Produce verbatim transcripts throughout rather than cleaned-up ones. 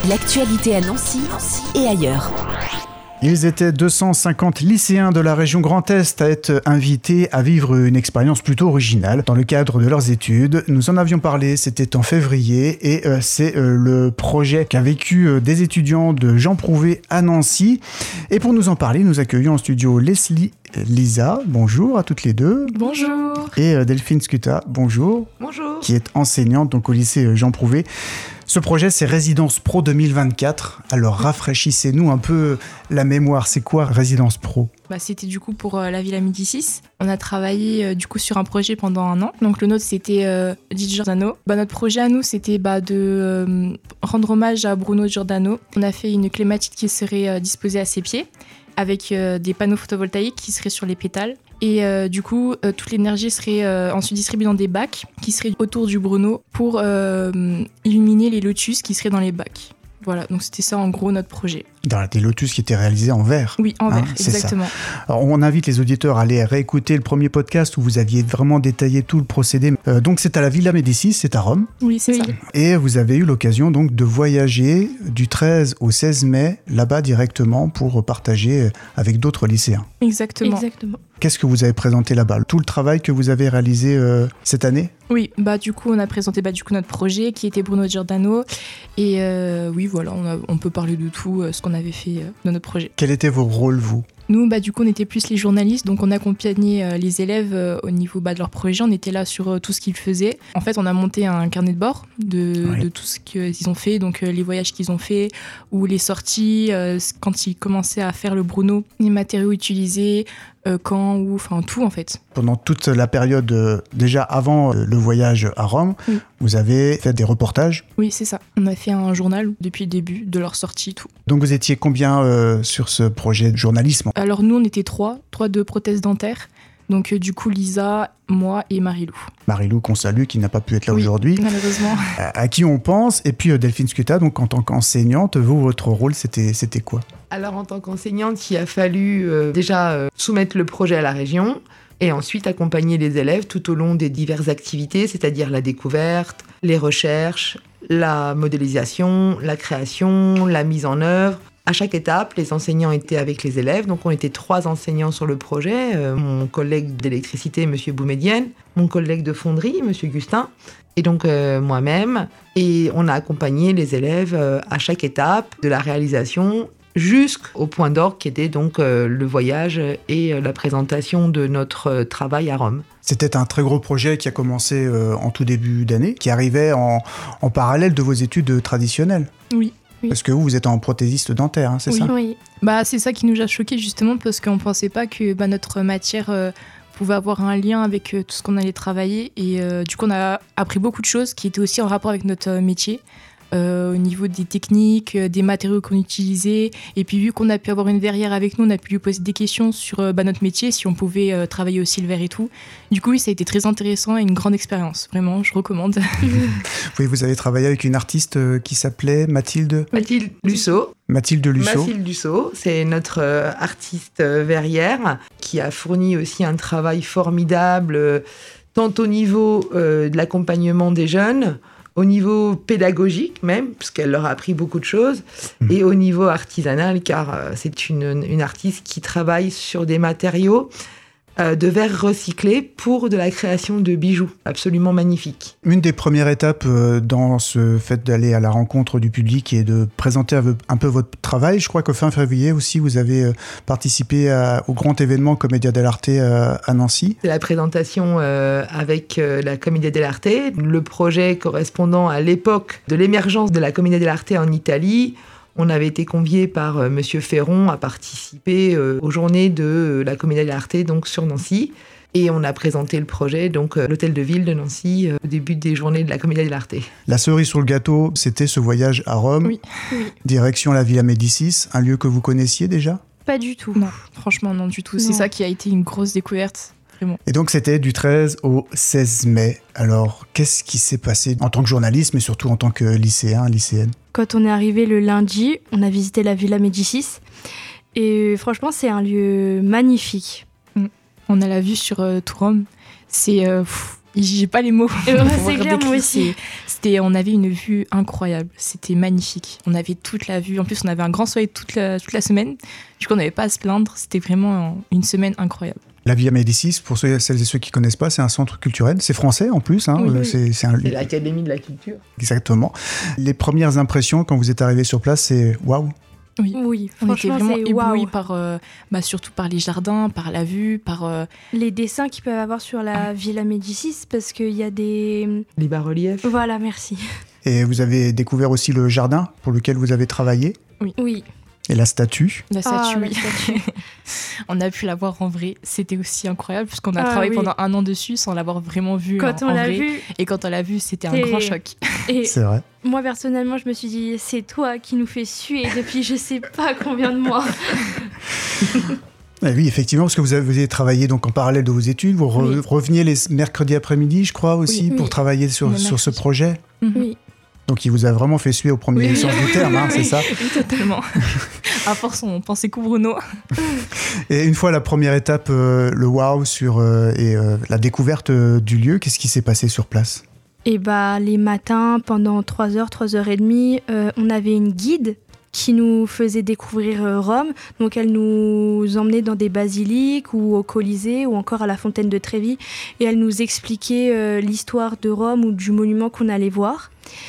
L'actualité à Nancy et ailleurs. Ils étaient deux cent cinquante lycéens de la région Grand Est à être invités à vivre une expérience plutôt originale dans le cadre de leurs études. Nous en avions parlé, c'était en février et euh, c'est euh, le projet qu'a vécu euh, des étudiants de Jean Prouvé à Nancy. Et pour nous en parler, nous accueillons en studio Leslie, Lisa, bonjour à toutes les deux. Bonjour. Et euh, Delphine Scuta, bonjour. Bonjour. Qui est enseignante donc au lycée Jean Prouvé. Ce projet, c'est Résidence Pro deux mille vingt-quatre. Alors, rafraîchissez-nous un peu la mémoire. C'est quoi Résidence Pro ? Bah, c'était du coup pour euh, la Villa Médicis. On a travaillé euh, du coup sur un projet pendant un an. Donc le nôtre, c'était euh, Di Giordano. Bah, notre projet à nous, c'était bah, de euh, rendre hommage à Bruno Giordano. On a fait une clématite qui serait euh, disposée à ses pieds, avec euh, des panneaux photovoltaïques qui seraient sur les pétales. Et euh, du coup, euh, toute l'énergie serait euh, ensuite distribuée dans des bacs qui seraient autour du Bruno pour euh, illuminer les lotus qui seraient dans les bacs. Voilà, donc c'était ça en gros notre projet. Dans des lotus qui étaient réalisés en verre. Oui, en hein, verre, exactement. Alors, on invite les auditeurs à aller réécouter le premier podcast où vous aviez vraiment détaillé tout le procédé. Euh, donc c'est à la Villa Médicis, c'est à Rome. Oui, c'est oui. ça. Et vous avez eu l'occasion donc de voyager du treize au seize mai là-bas directement pour partager avec d'autres lycéens. Exactement. Exactement. Qu'est-ce que vous avez présenté là-bas ? Tout le travail que vous avez réalisé euh, cette année ? Oui, bah du coup on a présenté bah, du coup notre projet qui était Bruno Giordano et euh, oui voilà on, a, on peut parler de tout euh, ce qu'on avait fait euh, dans notre projet. Quels étaient vos rôles vous ? Nous, bah, du coup, on était plus les journalistes, donc on accompagnait euh, les élèves euh, au niveau bah, de leur projet. On était là sur euh, tout ce qu'ils faisaient. En fait, on a monté un carnet de bord de, oui. de tout ce qu'ils ont fait, donc euh, les voyages qu'ils ont fait, ou les sorties, euh, quand ils commençaient à faire le Bruno, les matériaux utilisés, euh, quand, où, enfin tout en fait. Pendant toute la période, euh, déjà avant euh, le voyage à Rome, oui. vous avez fait des reportages ? Oui, c'est ça. On a fait un journal depuis le début de leur sortie, tout. Donc vous étiez combien euh, sur ce projet de journalisme ? Alors nous, on était trois, trois de prothèses dentaires. Donc euh, du coup, Lisa, moi et Marilou. Marilou qu'on salue, qui n'a pas pu être là oui, aujourd'hui. malheureusement. À, à qui on pense. Et puis euh, Delphine Scuta, donc en tant qu'enseignante, vous, votre rôle, c'était, c'était quoi ? Alors en tant qu'enseignante, il a fallu euh, déjà euh, soumettre le projet à la région et ensuite accompagner les élèves tout au long des diverses activités, c'est-à-dire la découverte, les recherches, la modélisation, la création, la mise en œuvre. À chaque étape, les enseignants étaient avec les élèves. Donc, on était trois enseignants sur le projet. Euh, mon collègue d'électricité, M. Boumedienne, mon collègue de fonderie, M. Gustin, et donc euh, moi-même. Et on a accompagné les élèves euh, à chaque étape de la réalisation jusqu'au point d'orgue qui était donc euh, le voyage et euh, la présentation de notre euh, travail à Rome. C'était un très gros projet qui a commencé euh, en tout début d'année, qui arrivait en, en parallèle de vos études traditionnelles. Oui. Oui. Parce que vous, vous êtes en prothésiste dentaire, hein, c'est oui, ça ? Oui, bah, c'est ça qui nous a choqués justement parce qu'on ne pensait pas que bah, notre matière euh, pouvait avoir un lien avec euh, tout ce qu'on allait travailler. Et euh, du coup, on a appris beaucoup de choses qui étaient aussi en rapport avec notre euh, métier. Euh, au niveau des techniques, euh, des matériaux qu'on utilisait. Et puis vu qu'on a pu avoir une verrière avec nous, on a pu lui poser des questions sur euh, bah, notre métier, si on pouvait euh, travailler aussi le verre et tout. Du coup, oui, ça a été très intéressant et une grande expérience. Vraiment, je recommande. Oui, vous avez travaillé avec une artiste euh, qui s'appelait Mathilde Mathilde Lusseau. Mathilde Lusseau. Mathilde Lusseau, c'est notre euh, artiste euh, verrière qui a fourni aussi un travail formidable, euh, tant au niveau euh, de l'accompagnement des jeunes, au niveau pédagogique même, puisqu'elle leur a appris beaucoup de choses, mmh. et au niveau artisanal, car euh, c'est une, une artiste qui travaille sur des matériaux euh, de verre recyclé pour de la création de bijoux absolument magnifiques. Une des premières étapes euh, dans ce fait d'aller à la rencontre du public et de présenter un peu votre travail, je crois qu'au fin février aussi, vous avez euh, participé à, au grand événement Commedia dell'Arte euh, à Nancy. C'est la présentation euh, avec euh, la Commedia dell'Arte, le projet correspondant à l'époque de l'émergence de la Commedia dell'Arte en Italie. On avait été conviés par euh, Monsieur Ferron à participer euh, aux journées de euh, la Commedia dell'Arte donc sur Nancy. Et on a présenté le projet, donc euh, l'hôtel de ville de Nancy, euh, au début des journées de la Commedia dell'Arte. La cerise sur le gâteau, c'était ce voyage à Rome, oui. Oui. Direction la Villa Médicis, un lieu que vous connaissiez déjà ? Pas du tout. Non, franchement, non du tout. Non. C'est ça qui a été une grosse découverte. Vraiment. Et donc, c'était du treize au seize mai. Alors, qu'est-ce qui s'est passé en tant que journaliste, mais surtout en tant que lycéen, lycéenne ? Quand on est arrivé le lundi, on a visité la Villa Médicis. Et franchement, c'est un lieu magnifique. Mmh. On a la vue sur euh, tout Rome. C'est... Euh, pff, j'ai pas les mots. Ouais, c'est clair, moi aussi. C'est, c'est C'était, on avait une vue incroyable, c'était magnifique. On avait toute la vue, en plus on avait un grand soleil toute la, toute la semaine, du coup on n'avait pas à se plaindre, c'était vraiment une semaine incroyable. La Villa Médicis, pour ceux, celles et ceux qui ne connaissent pas, c'est un centre culturel. C'est français en plus. Hein, oui, euh, oui. C'est, c'est, un... c'est l'Académie de la culture. Exactement. Les premières impressions quand vous êtes arrivé sur place, c'est waouh. Oui, oui on était franchement, vraiment c'est éblouis waouh. par, euh, bah, surtout par les jardins, par la vue, par... Euh... Les dessins qu'ils peuvent avoir sur la Villa Médicis, parce qu'il y a des... Les bas-reliefs. Voilà, merci. Et vous avez découvert aussi le jardin pour lequel vous avez travaillé. Oui. Et la statue. La statue, Ah, oui. la statue. On a pu la voir en vrai, c'était aussi incroyable, puisqu'on a Ah, travaillé oui. pendant un an dessus sans l'avoir vraiment vue Quand en, on en l'a vrai. vu, Et quand on l'a vue, c'était un c'est- grand choc. et C'est vrai. moi personnellement, je me suis dit, c'est toi qui nous fais suer depuis je sais pas combien de mois. Eh oui, effectivement, parce que vous avez, vous avez travaillé donc en parallèle de vos études. Vous re- Oui. reveniez les mercredis après-midi, je crois, aussi, Oui, pour oui. travailler sur, Le sur ce mercredi. projet. Oui. Donc il vous a vraiment fait suer au premier Oui. sens du terme, hein, c'est Oui, ça. oui, totalement. À force, on pensait qu'au Bruno. Et une fois la première étape, euh, le wow sur euh, et euh, la découverte euh, du lieu, qu'est-ce qui s'est passé sur place? Et bah, les matins, pendant trois heures, trois heures et demie, euh, on avait une guide qui nous faisait découvrir euh, Rome. Donc elle nous emmenait dans des basiliques ou au Colisée ou encore à la fontaine de Trévi. Et elle nous expliquait euh, l'histoire de Rome ou du monument qu'on allait voir.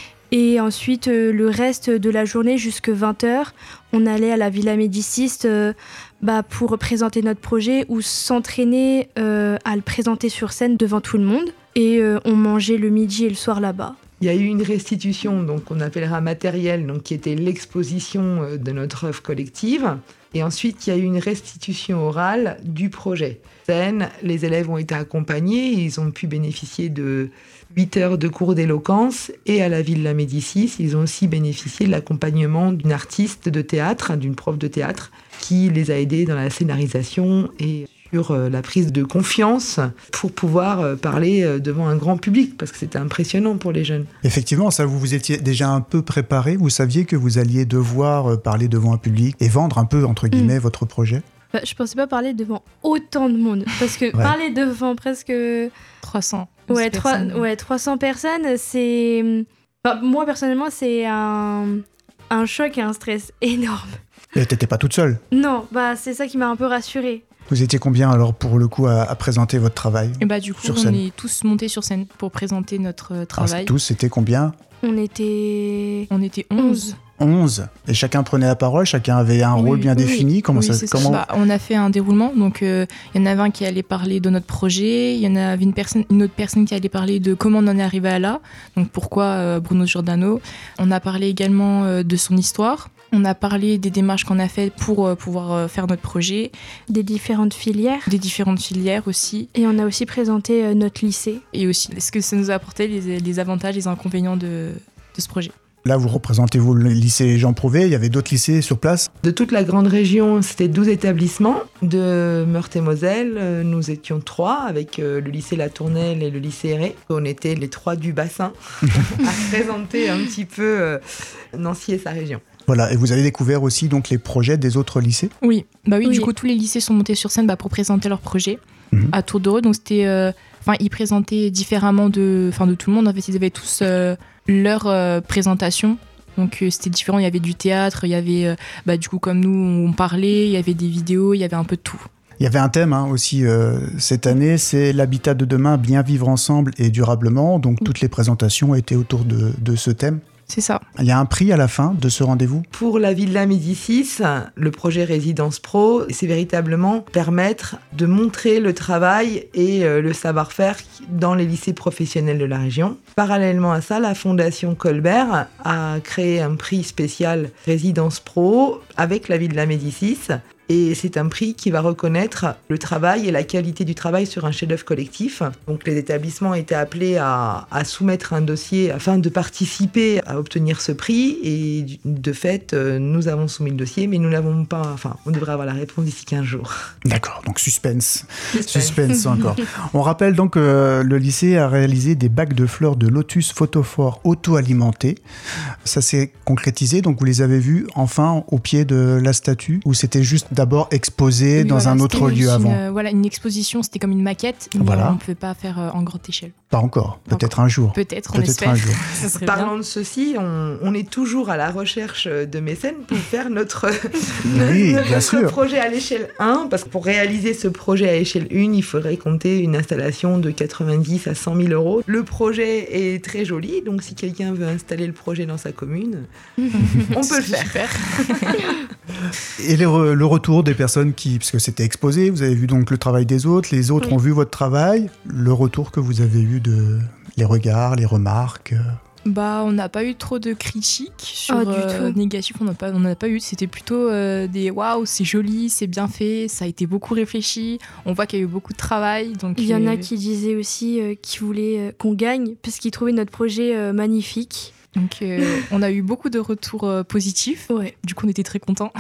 Et ensuite, euh, le reste de la journée, jusque vingt heures, on allait à la Villa Médicis euh, bah, pour présenter notre projet ou s'entraîner euh, à le présenter sur scène devant tout le monde. Et euh, on mangeait le midi et le soir là-bas. Il y a eu une restitution, donc qu'on appellera matérielle, donc qui était l'exposition euh, de notre œuvre collective. Et ensuite, il y a eu une restitution orale du projet. Scène, les élèves ont été accompagnés, ils ont pu bénéficier de huit heures de cours d'éloquence. Et à la Villa Médicis, ils ont aussi bénéficié de l'accompagnement d'une artiste de théâtre, d'une prof de théâtre, qui les a aidés dans la scénarisation et sur la prise de confiance pour pouvoir parler devant un grand public, parce que c'était impressionnant pour les jeunes. Effectivement, ça, vous vous étiez déjà un peu préparé, vous saviez que vous alliez devoir parler devant un public et vendre un peu, entre guillemets, mmh. votre projet? Bah, je pensais pas parler devant autant de monde, parce que ouais. parler devant presque... trois cents. Ouais, trois, ouais, trois cents personnes, c'est... Enfin, moi, personnellement, c'est un, un choc et un stress énorme. Et t'étais pas toute seule? Non, bah, c'est ça qui m'a un peu rassurée. Vous étiez combien alors pour le coup à, à présenter votre travail? Et bah du coup on scène. est tous montés sur scène pour présenter notre travail. Ah, tous, c'était combien? On était... On était onze. onze. Et chacun prenait la parole, chacun avait un oui, rôle bien oui, défini. Comment oui, ça, comment... Bah, on a fait un déroulement, donc il euh, y en avait un qui allait parler de notre projet, il y en avait une, personne, une autre personne qui allait parler de comment on en est arrivé à là, donc pourquoi euh, Bruno Giordano. On a parlé également euh, de son histoire. On a parlé des démarches qu'on a faites pour euh, pouvoir euh, faire notre projet. Des différentes filières. Des différentes filières aussi. Et on a aussi présenté euh, notre lycée. Et aussi ce que ça nous a apporté, les, les avantages, les inconvénients de, de ce projet. Là, vous représentez-vous le lycée Jean Prouvé, il y avait d'autres lycées sur place? De toute la grande région, c'était douze établissements. De Meurthe-et-Moselle, nous étions trois, avec le lycée La Tournelle et le lycée Héré. On était les trois du bassin à présenter un petit peu Nancy et sa région. Voilà, et vous avez découvert aussi donc les projets des autres lycées? Oui, bah oui, oui. Du coup, tous les lycées sont montés sur scène bah, pour présenter leurs projets mmh. à tour de rôle. Donc, c'était... Euh, Enfin, ils présentaient différemment de, enfin, de tout le monde. En fait, ils avaient tous euh, leur euh, présentation. Donc, euh, c'était différent. Il y avait du théâtre, il y avait, euh, bah, du coup, comme nous, on parlait, il y avait des vidéos, il y avait un peu de tout. Il y avait un thème hein, aussi euh, cette année, c'est l'habitat de demain, bien vivre ensemble et durablement. Donc, mmh. toutes les présentations étaient autour de, de ce thème. C'est ça. Il y a un prix à la fin de ce rendez-vous? Pour la Villa Médicis, le projet Résidence Pro, c'est véritablement permettre de montrer le travail et euh, le savoir-faire dans les lycées professionnels de la région. Parallèlement à ça, la Fondation Colbert a créé un prix spécial Résidence Pro avec la Villa Médicis. Et c'est un prix qui va reconnaître le travail et la qualité du travail sur un chef-d'œuvre collectif. Donc les établissements étaient appelés à, à soumettre un dossier afin de participer à obtenir ce prix. Et de fait, nous avons soumis le dossier, mais nous n'avons pas... Enfin, on devrait avoir la réponse d'ici quinze jours. D'accord, donc suspense. Suspense, suspense encore. On rappelle donc que euh, le lycée a réalisé des bacs de fleurs de lotus photophores auto-alimentés. Ça s'est concrétisé, donc vous les avez vus enfin au pied de la statue, ou c'était juste d'abord exposé Oui, dans voilà, un c'était autre lieu une, avant. euh, voilà, une exposition, c'était comme une maquette, mais Voilà. on ne pouvait pas faire euh, en grande échelle. Pas encore, Pas peut-être un jour. Peut-être, on Peut-être espère. un jour. Ça serait Parlant bien. de ceci, on, on est toujours à la recherche de mécènes pour faire notre, Oui, notre bien sûr. projet à l'échelle un, parce que pour réaliser ce projet à l'échelle un, il faudrait compter une installation de quatre-vingt-dix à cent mille euros. Le projet est très joli, donc si quelqu'un veut installer le projet dans sa commune, on peut le faire. Super. Et les re- le retour des personnes qui, parce que c'était exposé, vous avez vu donc le travail des autres, les autres Oui. ont vu votre travail, le retour que vous avez eu de les regards, les remarques. euh, Bah, on n'a pas eu trop de critiques sur Ah, du euh, tout. négatif, on n'a pas, on n'a pas eu. C'était plutôt euh, des waouh, c'est joli, c'est bien fait, ça a été beaucoup réfléchi. On voit qu'il y a eu beaucoup de travail. Donc Il y en euh, a qui disaient aussi euh, qu'ils voulaient euh, qu'on gagne parce qu'ils trouvaient notre projet euh, magnifique. Donc euh, on a eu beaucoup de retours euh, positifs. Ouais. Du coup, on était très contents.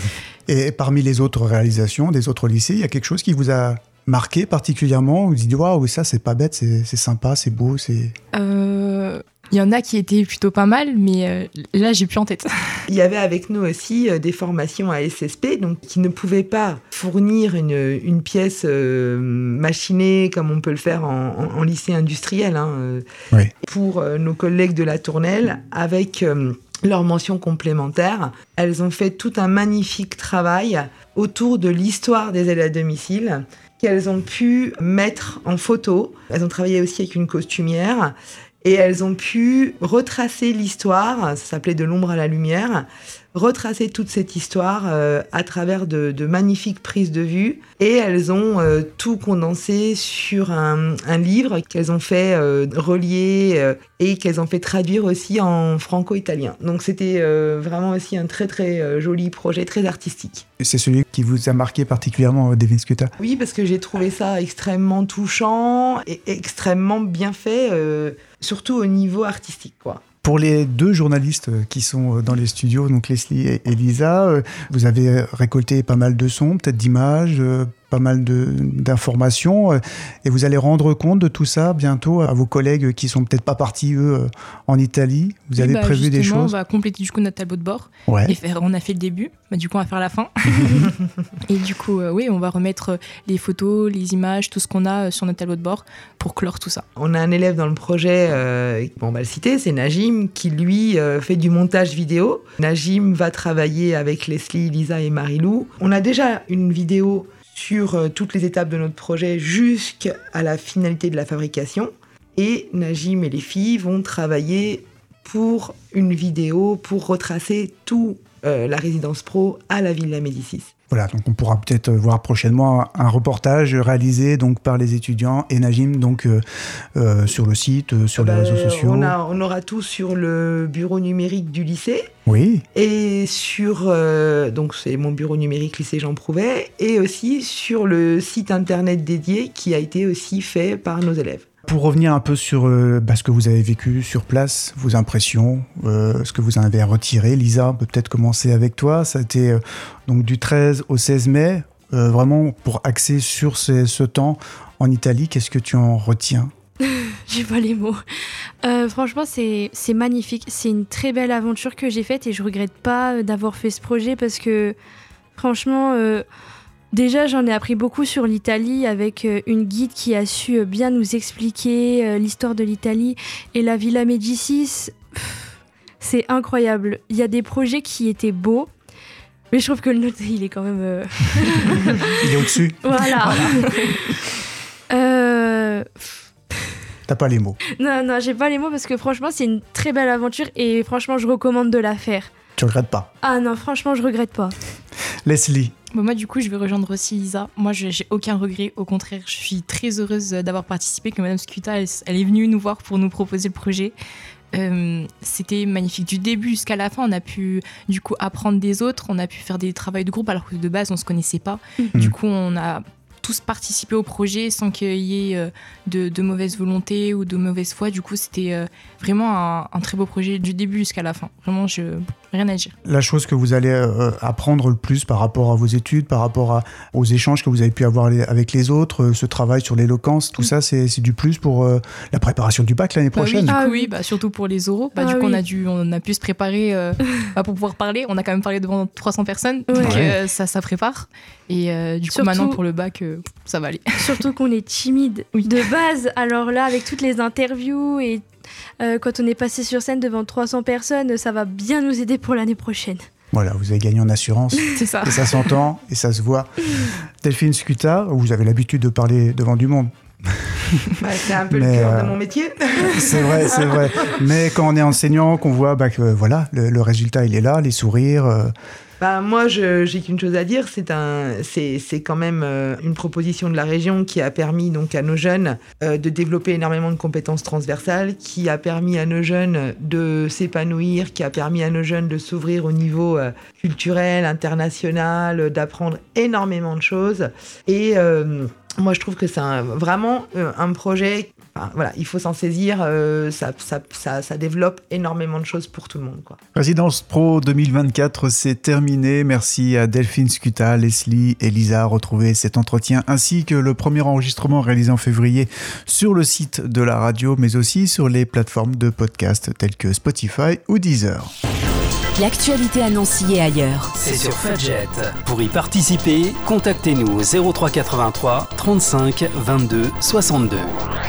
Et parmi les autres réalisations des autres lycées, il y a quelque chose qui vous a marqué particulièrement, vous dites waouh, ça c'est pas bête, c'est c'est sympa, c'est beau, c'est. Euh, Il y en a qui étaient plutôt pas mal, mais euh, là, j'ai plus en tête. Il y avait avec nous aussi euh, des formations à S S P, donc qui ne pouvaient pas fournir une, une pièce euh, machinée comme on peut le faire en, en- en lycée industriel, hein, euh, Oui. pour euh, nos collègues de la Tournelle, avec euh, leur mention complémentaire. Elles ont fait tout un magnifique travail autour de l'histoire des aides à domicile qu'elles ont pu mettre en photo. Elles ont travaillé aussi avec une costumière. Et elles ont pu retracer l'histoire, ça s'appelait De l'ombre à la lumière, retracer toute cette histoire euh, à travers de, de magnifiques prises de vue. Et elles ont euh, tout condensé sur un, un livre qu'elles ont fait euh, relier euh, et qu'elles ont fait traduire aussi en franco-italien. Donc c'était euh, vraiment aussi un très très euh, joli projet, très artistique. C'est celui qui vous a marqué particulièrement, Devin Scuta. Oui, parce que j'ai trouvé ça extrêmement touchant et extrêmement bien fait, euh, surtout au niveau artistique, quoi. Pour les deux journalistes qui sont dans les studios, donc Leslie et Elisa, euh, vous avez récolté pas mal de sons, peut-être d'images, euh, pas mal de- d'informations, euh, et vous allez rendre compte de tout ça bientôt à vos collègues qui sont peut-être pas partis, eux, euh, en Italie. Vous Oui, avez bah, prévu des justement, choses On va compléter du coup notre tableau de bord. Ouais. Et faire, on a fait le début, bah, du coup on va faire la fin. Et du coup, euh, oui, on va remettre les photos, les images, tout ce qu'on a euh, sur notre tableau de bord pour clore tout ça. On a un élève dans le projet, euh, bon, on va le citer, c'est Najim, qui lui euh, fait du montage vidéo. Najim va travailler avec Leslie, Lisa et Marilou. On a déjà une vidéo sur euh, toutes les étapes de notre projet jusqu'à la finalité de la fabrication. Et Najim et les filles vont travailler pour une vidéo pour retracer tout euh, la résidence pro à la Villa Médicis. Voilà, donc on pourra peut-être voir prochainement un reportage réalisé donc par les étudiants et Najim donc euh, euh, sur le site, euh, sur les Bah, réseaux sociaux. On, a- on aura tout sur le bureau numérique du lycée. Oui, Et sur, euh, donc c'est mon bureau numérique lycée Jean Prouvé, et aussi sur le site internet dédié qui a été aussi fait par nos élèves. pour revenir un peu sur euh, bah, ce que vous avez vécu sur place, vos impressions, euh, ce que vous en avez retiré. Lisa, on peut peut-être commencer avec toi. Ça a été euh, donc du treize au seize mai, euh, vraiment pour axer sur ces- ce temps en Italie. Qu'est-ce que tu en retiens ? J'ai pas les mots. Euh, franchement, c'est c'est magnifique. C'est une très belle aventure que j'ai faite et je regrette pas euh, d'avoir fait ce projet parce que, franchement, euh, déjà, j'en ai appris beaucoup sur l'Italie avec euh, une guide qui a su euh, bien nous expliquer euh, l'histoire de l'Italie. Et la Villa Médicis, pff, c'est incroyable. Il y a des projets qui étaient beaux, mais je trouve que le nôtre, il est quand même... euh, Il est au-dessus. Voilà. Euh, T'as pas les mots. Non, non, j'ai pas les mots parce que franchement, c'est une très belle aventure et franchement, je recommande de la faire. Tu regrettes pas. Ah non, franchement, je regrette pas. Leslie, Bon, moi, du coup, je vais rejoindre aussi Lisa. Moi, je- j'ai aucun regret. Au contraire, je suis très heureuse d'avoir participé, que Madame Scuta, elle, elle est venue nous voir pour nous proposer le projet. Euh, c'était magnifique. Du début jusqu'à la fin, on a pu du coup apprendre des autres, on a pu faire des travaux de groupe alors que de base, on se connaissait pas. Mhm. Du coup, on a tous participer au projet sans qu'il y ait euh, de, de mauvaise volonté ou de mauvaise foi. Du coup, c'était euh, vraiment un, un très beau projet du début jusqu'à la fin. Vraiment, je, rien à dire. La chose que vous allez euh, apprendre le plus par rapport à vos études, par rapport à, aux échanges que vous avez pu avoir les, avec les autres, euh, ce travail sur l'éloquence, tout mmh. ça, c'est, c'est du plus pour euh, la préparation du bac l'année prochaine. Bah oui, du ah, coup, oui, oui bah, surtout pour les oraux. Bah, ah, du coup, oui. on, a dû, on a pu se préparer euh, bah, pour pouvoir parler. On a quand même parlé devant trois cents personnes, ouais. donc euh, ça, ça prépare. Et euh, du coup, surtout, maintenant, pour le bac, euh, ça va aller. Surtout qu'on est timide oui. de base. Alors là, avec toutes les interviews et euh, quand on est passé sur scène devant trois cents personnes, ça va bien nous aider pour l'année prochaine. Voilà, vous avez gagné en assurance. C'est ça. Et ça s'entend et ça se voit. Delphine Scuta, vous avez l'habitude de parler devant du monde. Bah, c'est un peu Mais le cœur euh, de mon métier. C'est vrai, c'est vrai. Mais quand on est enseignant, qu'on voit bah, que voilà, le, le résultat, il est là, les sourires... Euh, Bah, moi, je, j'ai qu'une chose à dire, c'est, un, c'est, c'est quand même euh, une proposition de la région qui a permis donc, à nos jeunes euh, de développer énormément de compétences transversales, qui a permis à nos jeunes de s'épanouir, qui a permis à nos jeunes de s'ouvrir au niveau euh, culturel, international, d'apprendre énormément de choses. Et euh, moi, je trouve que c'est un, vraiment euh, un projet... Enfin, voilà, il faut s'en saisir, euh, ça, ça, ça, ça développe énormément de choses pour tout le monde, quoi. Résidence Pro deux mille vingt-quatre, c'est terminé. Merci à Delphine Scuta, Leslie et Lisa. Retrouvez cet entretien ainsi que le premier enregistrement réalisé en février sur le site de la radio, mais aussi sur les plateformes de podcast telles que Spotify ou Deezer. L'actualité à Nancy et ailleurs. C'est sur Fudget. Pour y participer, contactez-nous au zéro trois quatre-vingt-trois trente-cinq vingt-deux soixante-deux.